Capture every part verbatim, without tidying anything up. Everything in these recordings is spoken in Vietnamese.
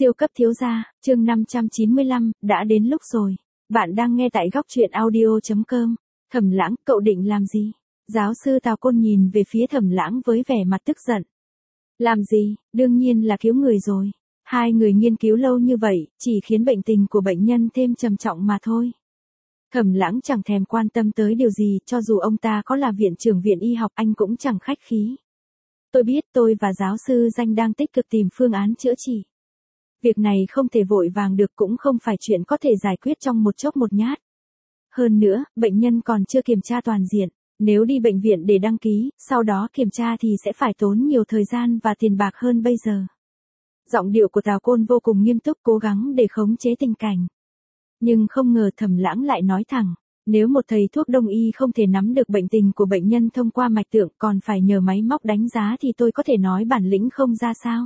Siêu cấp thiếu gia, chương năm trăm chín mươi lăm, đã đến lúc rồi. Bạn đang nghe tại góc truyện audio chấm com. Thẩm Lãng, cậu định làm gì? Giáo sư Tào Côn nhìn về phía Thẩm Lãng với vẻ mặt tức giận. Làm gì, đương nhiên là cứu người rồi. Hai người nghiên cứu lâu như vậy, chỉ khiến bệnh tình của bệnh nhân thêm trầm trọng mà thôi. Thẩm Lãng chẳng thèm quan tâm tới điều gì, cho dù ông ta có là viện trưởng viện y học anh cũng chẳng khách khí. Tôi biết tôi và giáo sư Danh đang tích cực tìm phương án chữa trị. Việc này không thể vội vàng được, cũng không phải chuyện có thể giải quyết trong một chốc một nhát. Hơn nữa, bệnh nhân còn chưa kiểm tra toàn diện, nếu đi bệnh viện để đăng ký, sau đó kiểm tra thì sẽ phải tốn nhiều thời gian và tiền bạc hơn bây giờ. Giọng điệu của Tào Côn vô cùng nghiêm túc, cố gắng để khống chế tình cảnh. Nhưng không ngờ Thẩm Lãng lại nói thẳng, nếu một thầy thuốc đông y không thể nắm được bệnh tình của bệnh nhân thông qua mạch tượng còn phải nhờ máy móc đánh giá thì tôi có thể nói bản lĩnh không ra sao.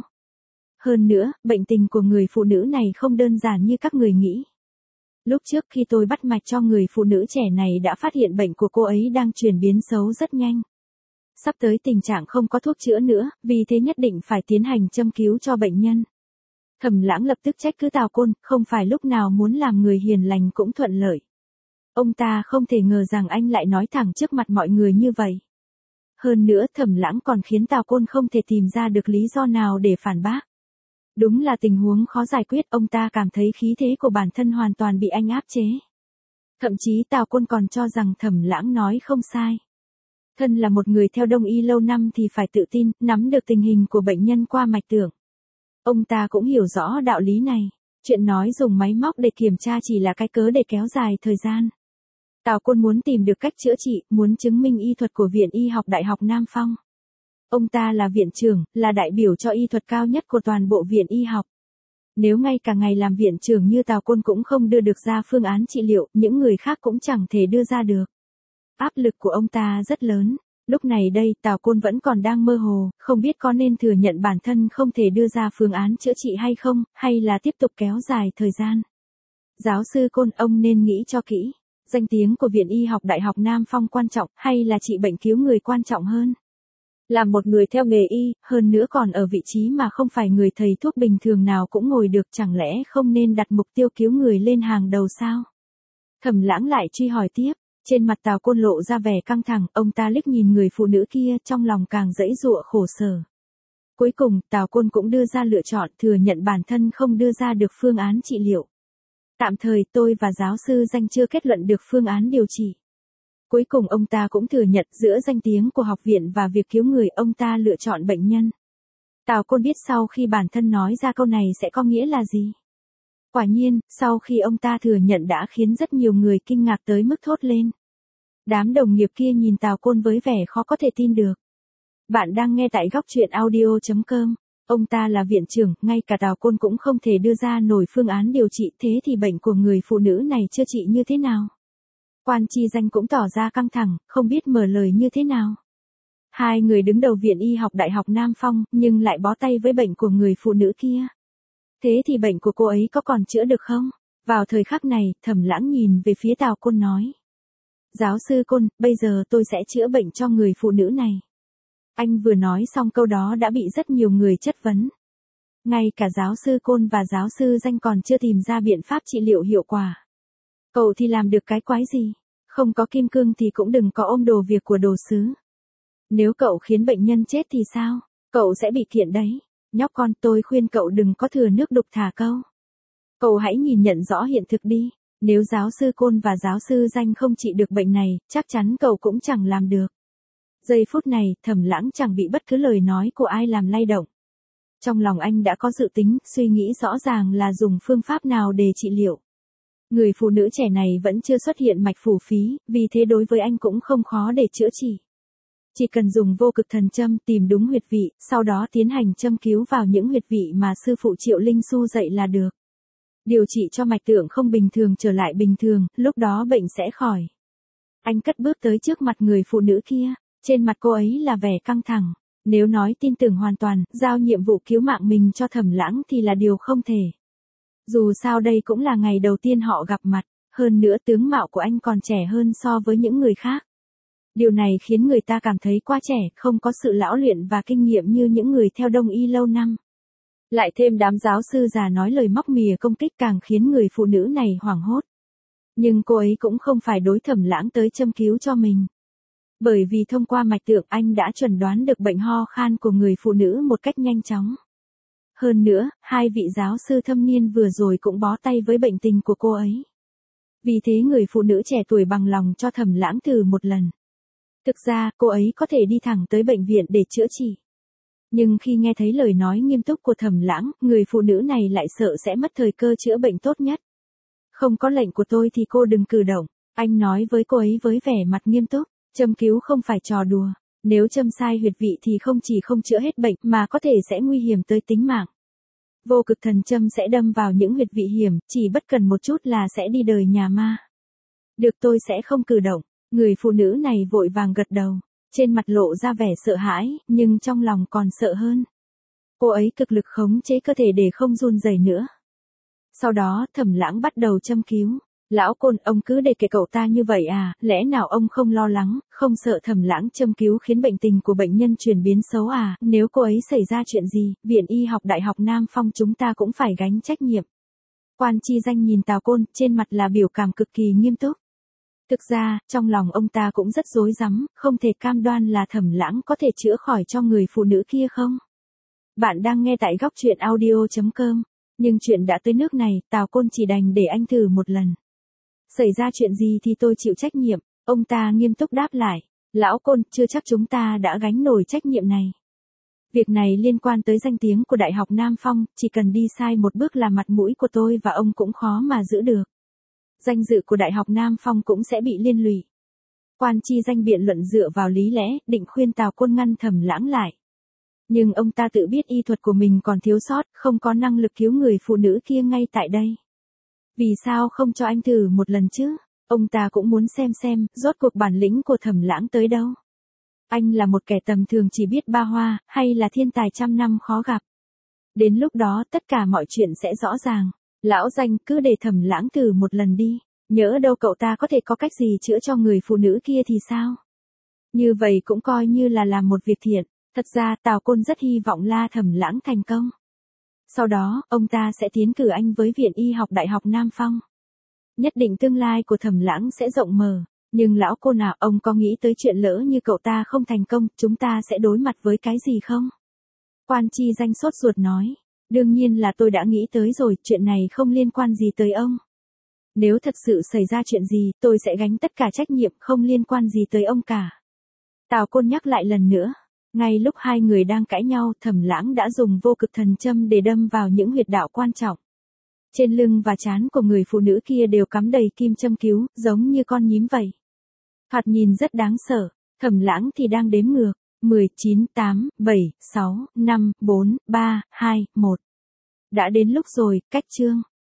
Hơn nữa, bệnh tình của người phụ nữ này không đơn giản như các người nghĩ. Lúc trước khi tôi bắt mạch cho người phụ nữ trẻ này đã phát hiện bệnh của cô ấy đang chuyển biến xấu rất nhanh. Sắp tới tình trạng không có thuốc chữa nữa, vì thế nhất định phải tiến hành châm cứu cho bệnh nhân. Thẩm Lãng lập tức trách cứ Tào Côn, không phải lúc nào muốn làm người hiền lành cũng thuận lợi. Ông ta không thể ngờ rằng anh lại nói thẳng trước mặt mọi người như vậy. Hơn nữa Thẩm Lãng còn khiến Tào Côn không thể tìm ra được lý do nào để phản bác. Đúng là tình huống khó giải quyết, ông ta cảm thấy khí thế của bản thân hoàn toàn bị anh áp chế. Thậm chí Tào Côn còn cho rằng Thẩm Lãng nói không sai. Thân là một người theo đông y lâu năm thì phải tự tin, nắm được tình hình của bệnh nhân qua mạch tượng. Ông ta cũng hiểu rõ đạo lý này, chuyện nói dùng máy móc để kiểm tra chỉ là cái cớ để kéo dài thời gian. Tào Côn muốn tìm được cách chữa trị, muốn chứng minh y thuật của Viện Y học Đại học Nam Phong. Ông ta là viện trưởng, là đại biểu cho y thuật cao nhất của toàn bộ viện y học. Nếu ngay cả ngày làm viện trưởng như Tào Côn cũng không đưa được ra phương án trị liệu, những người khác cũng chẳng thể đưa ra được. Áp lực của ông ta rất lớn. Lúc này đây Tào Côn vẫn còn đang mơ hồ, không biết có nên thừa nhận bản thân không thể đưa ra phương án chữa trị hay không, hay là tiếp tục kéo dài thời gian. Giáo sư Côn, ông nên nghĩ cho kỹ. Danh tiếng của Viện Y học Đại học Nam Phong quan trọng, hay là trị bệnh cứu người quan trọng hơn? Là một người theo nghề y, hơn nữa còn ở vị trí mà không phải người thầy thuốc bình thường nào cũng ngồi được, chẳng lẽ không nên đặt mục tiêu cứu người lên hàng đầu sao? Thẩm Lãng lại truy hỏi tiếp, trên mặt Tào Côn lộ ra vẻ căng thẳng, ông ta liếc nhìn người phụ nữ kia, trong lòng càng dãy giụa khổ sở. Cuối cùng, Tào Côn cũng đưa ra lựa chọn, thừa nhận bản thân không đưa ra được phương án trị liệu. Tạm thời tôi và giáo sư Danh chưa kết luận được phương án điều trị. Cuối cùng ông ta cũng thừa nhận giữa danh tiếng của học viện và việc cứu người, ông ta lựa chọn bệnh nhân. Tào Côn biết sau khi bản thân nói ra câu này sẽ có nghĩa là gì. Quả nhiên, sau khi ông ta thừa nhận đã khiến rất nhiều người kinh ngạc tới mức thốt lên. Đám đồng nghiệp kia nhìn Tào Côn với vẻ khó có thể tin được. Bạn đang nghe tại góc truyện audio chấm com. Ông ta là viện trưởng, ngay cả Tào Côn cũng không thể đưa ra nổi phương án điều trị, thế thì bệnh của người phụ nữ này chữa trị như thế nào? Quan Chi Danh cũng tỏ ra căng thẳng, không biết mở lời như thế nào. Hai người đứng đầu Viện Y học Đại học Nam Phong, nhưng lại bó tay với bệnh của người phụ nữ kia. Thế thì bệnh của cô ấy có còn chữa được không? Vào thời khắc này, Thẩm Lãng nhìn về phía Tào Côn nói. Giáo sư Côn, bây giờ tôi sẽ chữa bệnh cho người phụ nữ này. Anh vừa nói xong câu đó đã bị rất nhiều người chất vấn. Ngay cả giáo sư Côn và giáo sư Danh còn chưa tìm ra biện pháp trị liệu hiệu quả. Cậu thì làm được cái quái gì? Không có kim cương thì cũng đừng có ôm đồ việc của đồ sứ. Nếu cậu khiến bệnh nhân chết thì sao? Cậu sẽ bị kiện đấy. Nhóc con, tôi khuyên cậu đừng có thừa nước đục thả câu. Cậu hãy nhìn nhận rõ hiện thực đi. Nếu giáo sư Côn và giáo sư Danh không trị được bệnh này, chắc chắn cậu cũng chẳng làm được. Giây phút này, Thẩm Lãng chẳng bị bất cứ lời nói của ai làm lay động. Trong lòng anh đã có dự tính, suy nghĩ rõ ràng là dùng phương pháp nào để trị liệu. Người phụ nữ trẻ này vẫn chưa xuất hiện mạch phủ phí, vì thế đối với anh cũng không khó để chữa trị. Chỉ cần dùng vô cực thần châm tìm đúng huyệt vị, sau đó tiến hành châm cứu vào những huyệt vị mà sư phụ Triệu Linh Xu dạy là được. Điều trị cho mạch tượng không bình thường trở lại bình thường, lúc đó bệnh sẽ khỏi. Anh cất bước tới trước mặt người phụ nữ kia, trên mặt cô ấy là vẻ căng thẳng. Nếu nói tin tưởng hoàn toàn, giao nhiệm vụ cứu mạng mình cho Thẩm Lãng thì là điều không thể. Dù sao đây cũng là ngày đầu tiên họ gặp mặt, hơn nữa tướng mạo của anh còn trẻ hơn so với những người khác. Điều này khiến người ta cảm thấy quá trẻ, không có sự lão luyện và kinh nghiệm như những người theo đông y lâu năm. Lại thêm đám giáo sư già nói lời móc mỉa công kích càng khiến người phụ nữ này hoảng hốt. Nhưng cô ấy cũng không phải đối Thẩm Lãng tới châm cứu cho mình. Bởi vì thông qua mạch tượng anh đã chuẩn đoán được bệnh ho khan của người phụ nữ một cách nhanh chóng. Hơn nữa, hai vị giáo sư thâm niên vừa rồi cũng bó tay với bệnh tình của cô ấy. Vì thế người phụ nữ trẻ tuổi bằng lòng cho Thẩm Lãng thử một lần. Thực ra, cô ấy có thể đi thẳng tới bệnh viện để chữa trị. Nhưng khi nghe thấy lời nói nghiêm túc của Thẩm Lãng, người phụ nữ này lại sợ sẽ mất thời cơ chữa bệnh tốt nhất. Không có lệnh của tôi thì cô đừng cử động, anh nói với cô ấy với vẻ mặt nghiêm túc. Châm cứu không phải trò đùa, nếu châm sai huyệt vị thì không chỉ không chữa hết bệnh mà có thể sẽ nguy hiểm tới tính mạng. Vô cực thần châm sẽ đâm vào những huyệt vị hiểm, chỉ bất cần một chút là sẽ đi đời nhà ma. Được, tôi sẽ không cử động. Người phụ nữ này vội vàng gật đầu, trên mặt lộ ra vẻ sợ hãi, nhưng trong lòng còn sợ hơn. Cô ấy cực lực khống chế cơ thể để không run rẩy nữa. Sau đó, Thẩm Lãng bắt đầu châm cứu. Lão Côn, ông cứ để kệ cậu ta như vậy à, lẽ nào ông không lo lắng, không sợ Thẩm Lãng châm cứu khiến bệnh tình của bệnh nhân chuyển biến xấu à, nếu cô ấy xảy ra chuyện gì, Viện Y học Đại học Nam Phong chúng ta cũng phải gánh trách nhiệm. Quan Chi Danh nhìn Tào Côn, trên mặt là biểu cảm cực kỳ nghiêm túc. Thực ra, trong lòng ông ta cũng rất rối rắm, không thể cam đoan là Thẩm Lãng có thể chữa khỏi cho người phụ nữ kia không. Bạn đang nghe tại góc truyện audio chấm com, nhưng chuyện đã tới nước này, Tào Côn chỉ đành để anh thử một lần. Xảy ra chuyện gì thì tôi chịu trách nhiệm, ông ta nghiêm túc đáp lại. Lão Côn, chưa chắc chúng ta đã gánh nổi trách nhiệm này. Việc này liên quan tới danh tiếng của Đại học Nam Phong, chỉ cần đi sai một bước là mặt mũi của tôi và ông cũng khó mà giữ được. Danh dự của Đại học Nam Phong cũng sẽ bị liên lụy. Quan Chi Danh biện luận dựa vào lý lẽ, định khuyên Tào Côn ngăn Thẩm Lãng lại. Nhưng ông ta tự biết y thuật của mình còn thiếu sót, không có năng lực cứu người phụ nữ kia ngay tại đây. Vì sao không cho anh thử một lần chứ? Ông ta cũng muốn xem xem, rốt cuộc bản lĩnh của Thẩm Lãng tới đâu. Anh là một kẻ tầm thường chỉ biết ba hoa, hay là thiên tài trăm năm khó gặp. Đến lúc đó tất cả mọi chuyện sẽ rõ ràng. Lão Danh, cứ để Thẩm Lãng thử một lần đi. Nhỡ đâu cậu ta có thể có cách gì chữa cho người phụ nữ kia thì sao? Như vậy cũng coi như là làm một việc thiện. Thật ra Tào Côn rất hy vọng La Thẩm Lãng thành công. Sau đó, ông ta sẽ tiến cử anh với Viện Y học Đại học Nam Phong. Nhất định tương lai của Thẩm Lãng sẽ rộng mở. Nhưng lão Côn à, ông có nghĩ tới chuyện lỡ như cậu ta không thành công, chúng ta sẽ đối mặt với cái gì không? Quan Chi Danh sốt ruột nói. Đương nhiên là tôi đã nghĩ tới rồi, chuyện này không liên quan gì tới ông. Nếu thật sự xảy ra chuyện gì, tôi sẽ gánh tất cả trách nhiệm, không liên quan gì tới ông cả. Tào Côn nhắc lại lần nữa. Ngay lúc hai người đang cãi nhau, Thẩm Lãng đã dùng vô cực thần châm để đâm vào những huyệt đạo quan trọng. Trên lưng và trán của người phụ nữ kia đều cắm đầy kim châm cứu, giống như con nhím vậy. Thoạt nhìn rất đáng sợ, Thẩm Lãng thì đang đếm ngược. mười, chín, tám, bảy, sáu, năm, bốn, ba, hai, một. Đã đến lúc rồi, cách chương.